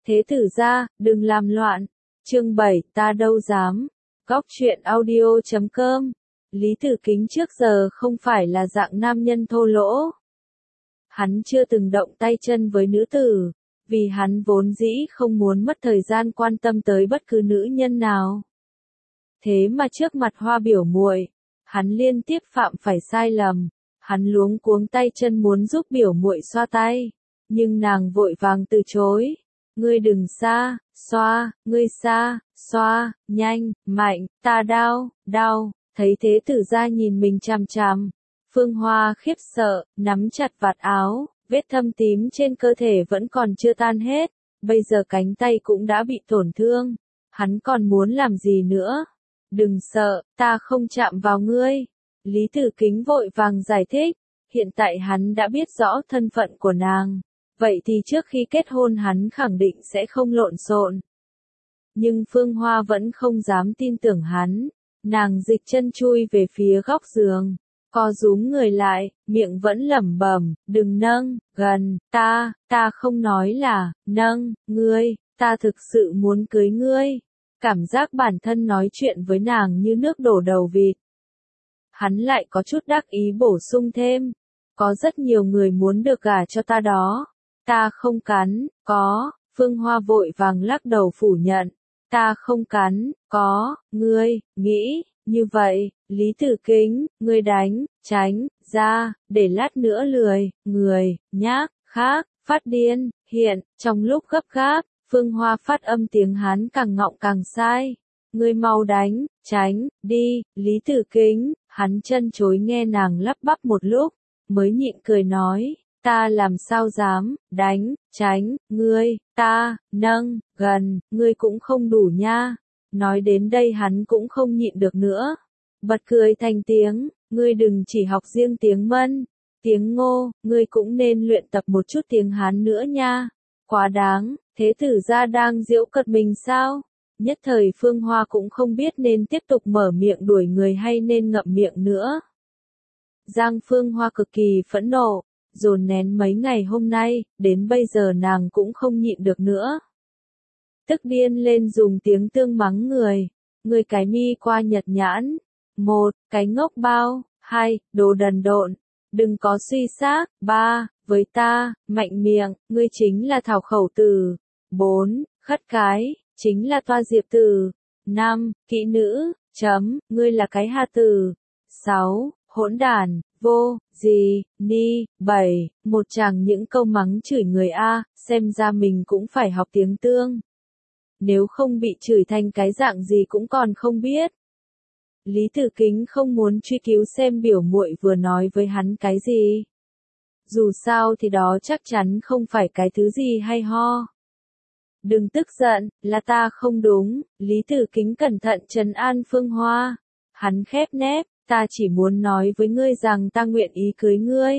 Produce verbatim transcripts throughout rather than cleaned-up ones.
Thế tử gia, đừng làm loạn. Chương bảy, ta đâu dám. Góc truyện audio chấm com. Lý Tử Kính trước giờ không phải là dạng nam nhân thô lỗ. Hắn chưa từng động tay chân với nữ tử, vì hắn vốn dĩ không muốn mất thời gian quan tâm tới bất cứ nữ nhân nào. Thế mà trước mặt Hoa biểu muội, hắn liên tiếp phạm phải sai lầm, hắn luống cuống tay chân muốn giúp biểu muội xoa tay, nhưng nàng vội vàng từ chối. Ngươi đừng xa, xoa, ngươi xa, xoa, nhanh, mạnh, ta đau, đau. Thấy thế tử gia nhìn mình chằm chằm, Phương Hoa khiếp sợ, nắm chặt vạt áo, vết thâm tím trên cơ thể vẫn còn chưa tan hết, bây giờ cánh tay cũng đã bị tổn thương, hắn còn muốn làm gì nữa? Đừng sợ, ta không chạm vào ngươi. Lý Tử Kính vội vàng giải thích, hiện tại hắn đã biết rõ thân phận của nàng, vậy thì trước khi kết hôn hắn khẳng định sẽ không lộn xộn. Nhưng Phương Hoa vẫn không dám tin tưởng hắn. Nàng dịch chân chui về phía góc giường, co rúm người lại, miệng vẫn lẩm bẩm, đừng nâng, gần, ta, ta không nói là, nâng, ngươi, ta thực sự muốn cưới ngươi. Cảm giác bản thân nói chuyện với nàng như nước đổ đầu vịt. Hắn lại có chút đắc ý bổ sung thêm, có rất nhiều người muốn được gả cho ta đó. Ta không cắn, có, Phương Hoa vội vàng lắc đầu phủ nhận. Ta không cắn, có, ngươi, nghĩ, như vậy, Lý Tử Kính, ngươi đánh, tránh, ra, để lát nữa lười, người, nhác, khác, phát điên, hiện, trong lúc gấp gáp, Phương Hoa phát âm tiếng Hán càng ngọng càng sai. Ngươi mau đánh, tránh, đi, Lý Tử Kính, hắn chân chối nghe nàng lắp bắp một lúc, mới nhịn cười nói. Ta làm sao dám, đánh, tránh, ngươi, ta, nâng, gần, ngươi cũng không đủ nha. Nói đến đây hắn cũng không nhịn được nữa. Bật cười thành tiếng, ngươi đừng chỉ học riêng tiếng Mân, tiếng Ngô, ngươi cũng nên luyện tập một chút tiếng Hán nữa nha. Quá đáng, thế tử gia đang giễu cợt mình sao? Nhất thời Phương Hoa cũng không biết nên tiếp tục mở miệng đuổi người hay nên ngậm miệng nữa. Giang Phương Hoa cực kỳ phẫn nộ. Dồn nén mấy ngày hôm nay, đến bây giờ nàng cũng không nhịn được nữa. Tức điên lên dùng tiếng tương mắng người. Người cái mi qua nhật nhãn. Một, cái ngốc bao. Hai, đồ đần độn. Đừng có suy xác. Ba, với ta, mạnh miệng, ngươi chính là thảo khẩu tử. Bốn, khất cái, chính là toa diệp tử. Năm, kỹ nữ, chấm, ngươi là cái hà tử. Sáu, hỗn đản. Vô, gì, ni, bảy, một chàng những câu mắng chửi người A, xem ra mình cũng phải học tiếng Tương. Nếu không bị chửi thành cái dạng gì cũng còn không biết. Lý Tử Kính không muốn truy cứu xem biểu muội vừa nói với hắn cái gì. Dù sao thì đó chắc chắn không phải cái thứ gì hay ho. Đừng tức giận, là ta không đúng, Lý Tử Kính cẩn thận trấn an Phương Hoa. Hắn khép nép. Ta chỉ muốn nói với ngươi rằng ta nguyện ý cưới ngươi.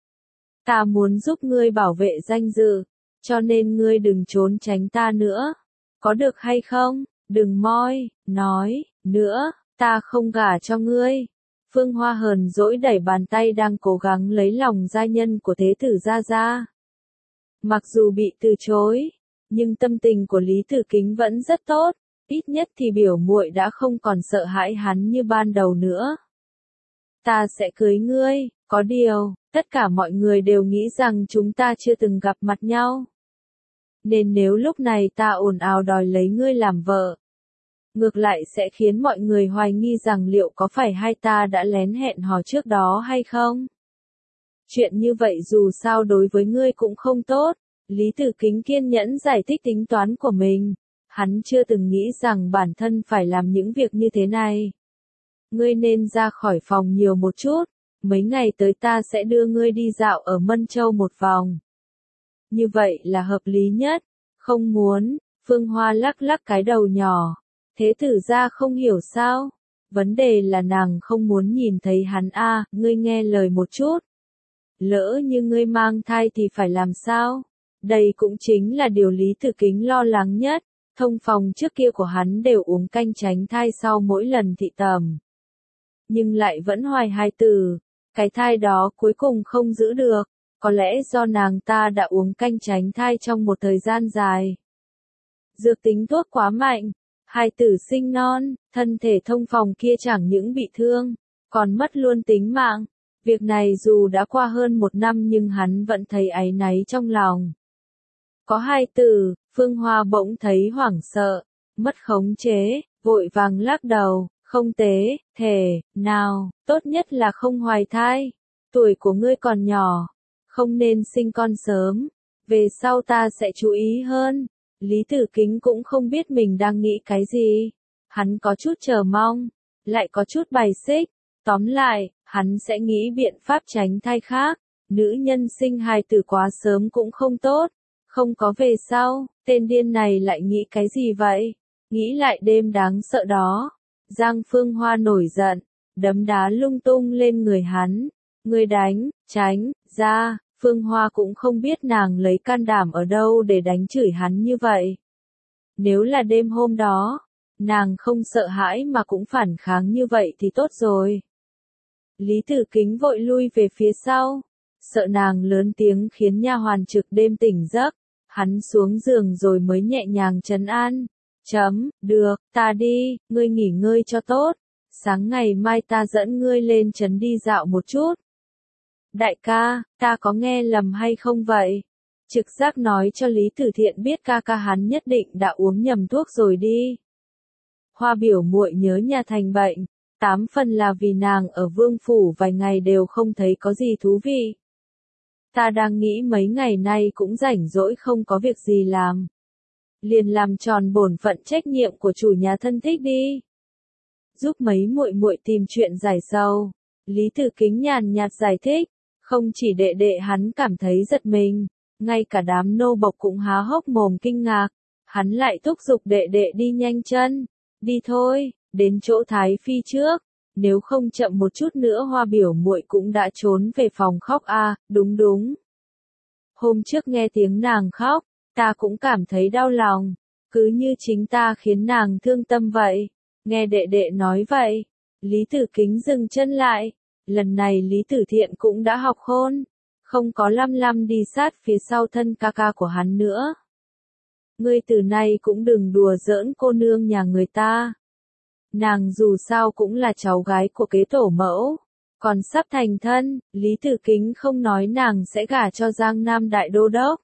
Ta muốn giúp ngươi bảo vệ danh dự, cho nên ngươi đừng trốn tránh ta nữa. Có được hay không? Đừng moi, nói, nữa, ta không gả cho ngươi. Phương Hoa hờn dỗi đẩy bàn tay đang cố gắng lấy lòng gia nhân của thế tử gia ra. Mặc dù bị từ chối, nhưng tâm tình của Lý Tử Kính vẫn rất tốt, ít nhất thì biểu muội đã không còn sợ hãi hắn như ban đầu nữa. Ta sẽ cưới ngươi, có điều, tất cả mọi người đều nghĩ rằng chúng ta chưa từng gặp mặt nhau. Nên nếu lúc này ta ồn ào đòi lấy ngươi làm vợ, ngược lại sẽ khiến mọi người hoài nghi rằng liệu có phải hai ta đã lén hẹn hò trước đó hay không? Chuyện như vậy dù sao đối với ngươi cũng không tốt, Lý Tử Kính kiên nhẫn giải thích tính toán của mình. Hắn chưa từng nghĩ rằng bản thân phải làm những việc như thế này. Ngươi nên ra khỏi phòng nhiều một chút, mấy ngày tới ta sẽ đưa ngươi đi dạo ở Mân Châu một vòng. Như vậy là hợp lý nhất, không muốn, Phương Hoa lắc lắc cái đầu nhỏ, thế tử gia không hiểu sao, vấn đề là nàng không muốn nhìn thấy hắn a, à, ngươi nghe lời một chút. Lỡ như ngươi mang thai thì phải làm sao? Đây cũng chính là điều Lý Tử Kính lo lắng nhất, thông phòng trước kia của hắn đều uống canh tránh thai sau mỗi lần thị tầm. Nhưng lại vẫn hoài hài tử, cái thai đó cuối cùng không giữ được, có lẽ do nàng ta đã uống canh tránh thai trong một thời gian dài. Dược tính thuốc quá mạnh, hai tử sinh non, thân thể thông phòng kia chẳng những bị thương, còn mất luôn tính mạng. Việc này dù đã qua hơn một năm nhưng hắn vẫn thấy áy náy trong lòng. Có hai tử, Phương Hoa bỗng thấy hoảng sợ, mất khống chế, vội vàng lắc đầu, không tế, thể, nào, tốt nhất là không hoài thai. Tuổi của ngươi còn nhỏ, không nên sinh con sớm, về sau ta sẽ chú ý hơn. Lý Tử Kính cũng không biết mình đang nghĩ cái gì. Hắn có chút chờ mong, lại có chút bài xích. Tóm lại, hắn sẽ nghĩ biện pháp tránh thai khác. Nữ nhân sinh hài tử quá sớm cũng không tốt. Không có về sau, tên điên này lại nghĩ cái gì vậy? Nghĩ lại đêm đáng sợ đó. Giang Phương Hoa nổi giận, đấm đá lung tung lên người hắn. Người đánh, tránh, ra. Phương Hoa cũng không biết nàng lấy can đảm ở đâu để đánh chửi hắn như vậy. Nếu là đêm hôm đó, nàng không sợ hãi mà cũng phản kháng như vậy thì tốt rồi. Lý Tử Kính vội lui về phía sau, sợ nàng lớn tiếng khiến nha hoàn trực đêm tỉnh giấc. Hắn xuống giường rồi mới nhẹ nhàng trấn an. Chấm, được, ta đi, ngươi nghỉ ngơi cho tốt. Sáng ngày mai ta dẫn ngươi lên trấn đi dạo một chút. Đại ca, ta có nghe lầm hay không vậy? Trực giác nói cho Lý Tử Thiện biết ca ca hắn nhất định đã uống nhầm thuốc rồi đi. Hoa biểu muội nhớ nhà thành bệnh, tám phần là vì nàng ở Vương Phủ vài ngày đều không thấy có gì thú vị. Ta đang nghĩ mấy ngày nay cũng rảnh rỗi không có việc gì làm. Liền làm tròn bổn phận trách nhiệm của chủ nhà thân thích đi. Giúp mấy muội muội tìm chuyện giải sầu. Lý Tử Kính nhàn nhạt giải thích. Không chỉ đệ đệ hắn cảm thấy giật mình, ngay cả đám nô bộc cũng há hốc mồm kinh ngạc. Hắn lại thúc giục đệ đệ đi nhanh chân. Đi thôi, đến chỗ Thái Phi trước. Nếu không chậm một chút nữa Hoa biểu muội cũng đã trốn về phòng khóc à, đúng đúng. Hôm trước nghe tiếng nàng khóc, ta cũng cảm thấy đau lòng. Cứ như chính ta khiến nàng thương tâm vậy. Nghe đệ đệ nói vậy, Lý Tử Kính dừng chân lại. Lần này Lý Tử Thiện cũng đã học khôn, không có lăm lăm đi sát phía sau thân ca ca của hắn nữa. Ngươi từ nay cũng đừng đùa giỡn cô nương nhà người ta. Nàng dù sao cũng là cháu gái của kế tổ mẫu, còn sắp thành thân, Lý Tử Kính không nói nàng sẽ gả cho Giang Nam Đại Đô Đốc,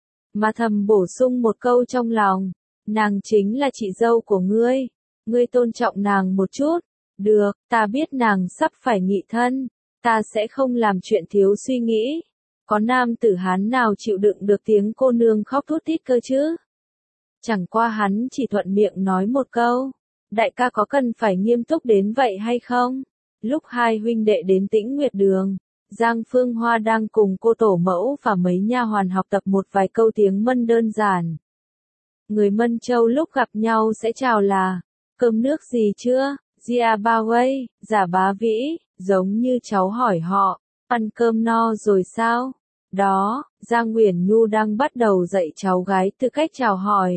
mà thầm bổ sung một câu trong lòng, nàng chính là chị dâu của ngươi, ngươi tôn trọng nàng một chút. Được, ta biết nàng sắp phải nghị thân, ta sẽ không làm chuyện thiếu suy nghĩ. Có nam tử Hán nào chịu đựng được tiếng cô nương khóc thút thít cơ chứ? Chẳng qua hắn chỉ thuận miệng nói một câu, đại ca có cần phải nghiêm túc đến vậy hay không? Lúc hai huynh đệ đến Tĩnh Nguyệt Đường, Giang Phương Hoa đang cùng cô tổ mẫu và mấy nha hoàn học tập một vài câu tiếng Mân đơn giản. Người Mân Châu lúc gặp nhau sẽ chào là, cơm nước gì chưa? Gia Ba Wei, Giả Bá Vĩ, giống như cháu hỏi họ, ăn cơm no rồi sao? Đó, Giang Uyển Nhu đang bắt đầu dạy cháu gái tư cách chào hỏi.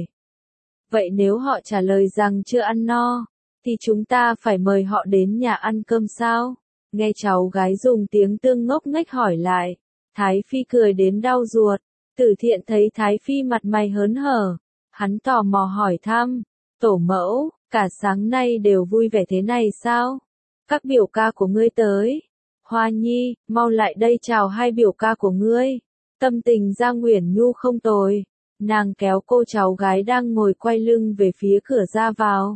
Vậy nếu họ trả lời rằng chưa ăn no, thì chúng ta phải mời họ đến nhà ăn cơm sao? Nghe cháu gái dùng tiếng Tương ngốc nghếch hỏi lại, Thái Phi cười đến đau ruột. Tử Thiện thấy Thái Phi mặt mày hớn hở, hắn tò mò hỏi thăm, tổ mẫu, cả sáng nay đều vui vẻ thế này sao? Các biểu ca của ngươi tới. Hoa Nhi, mau lại đây chào hai biểu ca của ngươi. Tâm tình Giang Uyển Nhu không tồi. Nàng kéo cô cháu gái đang ngồi quay lưng về phía cửa ra vào.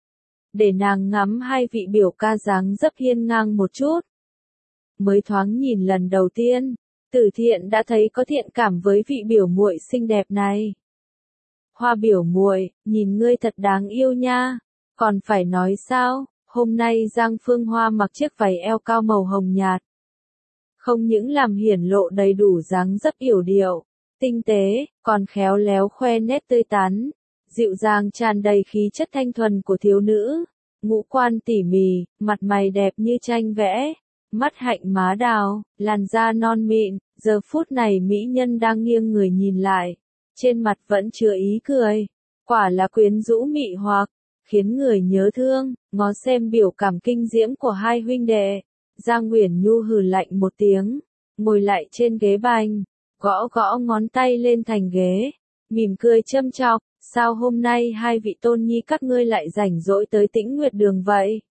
Để nàng ngắm hai vị biểu ca dáng dấp hiên ngang một chút. Mới thoáng nhìn lần đầu tiên, Tử Thiện đã thấy có thiện cảm với vị biểu muội xinh đẹp này. Hoa biểu muội, nhìn ngươi thật đáng yêu nha. Còn phải nói sao, hôm nay Giang Phương Hoa mặc chiếc váy eo cao màu hồng nhạt. Không những làm hiển lộ đầy đủ dáng dấp yểu điệu, tinh tế, còn khéo léo khoe nét tươi tắn, dịu dàng tràn đầy khí chất thanh thuần của thiếu nữ. Ngũ quan tỉ mỉ, mặt mày đẹp như tranh vẽ, mắt hạnh má đào, làn da non mịn, giờ phút này mỹ nhân đang nghiêng người nhìn lại. Trên mặt vẫn chứa ý cười, quả là quyến rũ mị hoặc, khiến người nhớ thương. Ngó xem biểu cảm kinh diễm của hai huynh đệ, Giang Uyển Nhu hừ lạnh một tiếng, ngồi lại trên ghế bành, gõ gõ ngón tay lên thành ghế, mỉm cười châm chọc, sao hôm nay hai vị tôn nhi các ngươi lại rảnh rỗi tới Tĩnh Nguyệt Đường vậy?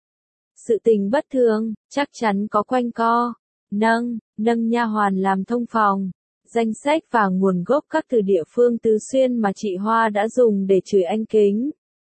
Sự tình bất thường, chắc chắn có quanh co. Nâng, nâng nha hoàn làm thông phòng. Danh sách và nguồn gốc các từ địa phương Tứ Xuyên mà chị Hoa đã dùng để chửi anh Kính.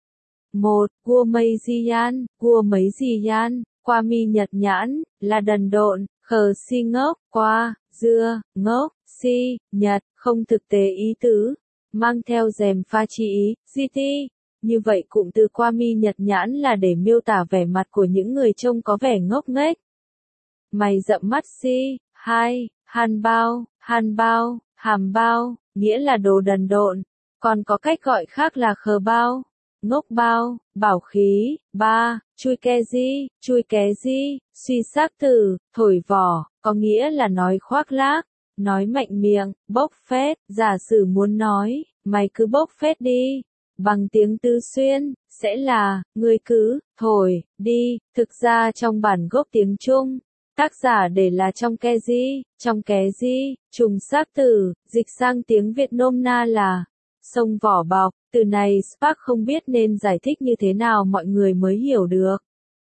một. Cua mây di yan, cua mấy di yan, qua mi nhật nhãn, là đần độn, khờ si ngốc, qua, dưa, ngốc, si, nhật, không thực tế ý tứ, mang theo rèm pha chi ý, di ti. Như vậy cụm từ qua mi nhật nhãn là để miêu tả vẻ mặt của những người trông có vẻ ngốc nghếch. Mày rậm mắt si. hai. Hàn bao, hàn bao, hàm bao, nghĩa là đồ đần độn, còn có cách gọi khác là khờ bao, ngốc bao, bảo khí. ba. Chui ke di, chui ké di, suy xác từ, thổi vỏ, có nghĩa là nói khoác lác, nói mạnh miệng, bốc phét, giả sử muốn nói, mày cứ bốc phét đi, bằng tiếng Tứ Xuyên, sẽ là, ngươi cứ, thổi, đi, thực ra trong bản gốc tiếng Trung, tác giả để là trong ke di, trong ké di, trùng xác từ, dịch sang tiếng Việt nôm na là, sông vỏ bọc, từ này Spark không biết nên giải thích như thế nào mọi người mới hiểu được.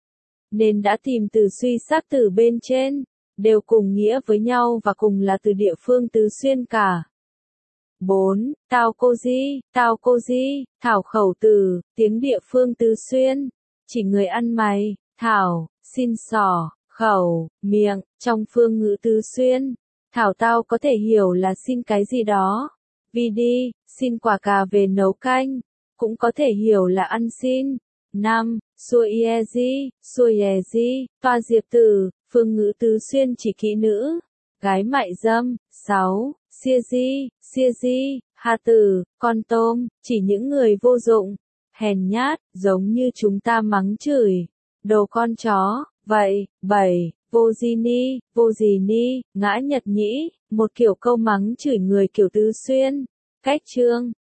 Nên đã tìm từ suy xác từ bên trên, đều cùng nghĩa với nhau và cùng là từ địa phương Tứ Xuyên cả. bốn. Tao cô di, tao cô di, thảo khẩu từ, tiếng địa phương Tứ Xuyên, chỉ người ăn mày, thảo, xin sỏ, khẩu, miệng, trong phương ngữ Tứ Xuyên, thảo tao có thể hiểu là xin cái gì đó, vì đi, xin quả cà về nấu canh, cũng có thể hiểu là ăn xin. năm. Xua ie di, xua ie di, toa diệp từ, phương ngữ Tứ Xuyên chỉ kỹ nữ, gái mại dâm. sáu. Xia di, xia di, hà từ, con tôm, chỉ những người vô dụng, hèn nhát, giống như chúng ta mắng chửi, đồ con chó. Vậy. bảy. Vô di ni, vô gì ni, ngã nhật nhĩ, một kiểu câu mắng chửi người kiểu Tứ Xuyên. Cách chương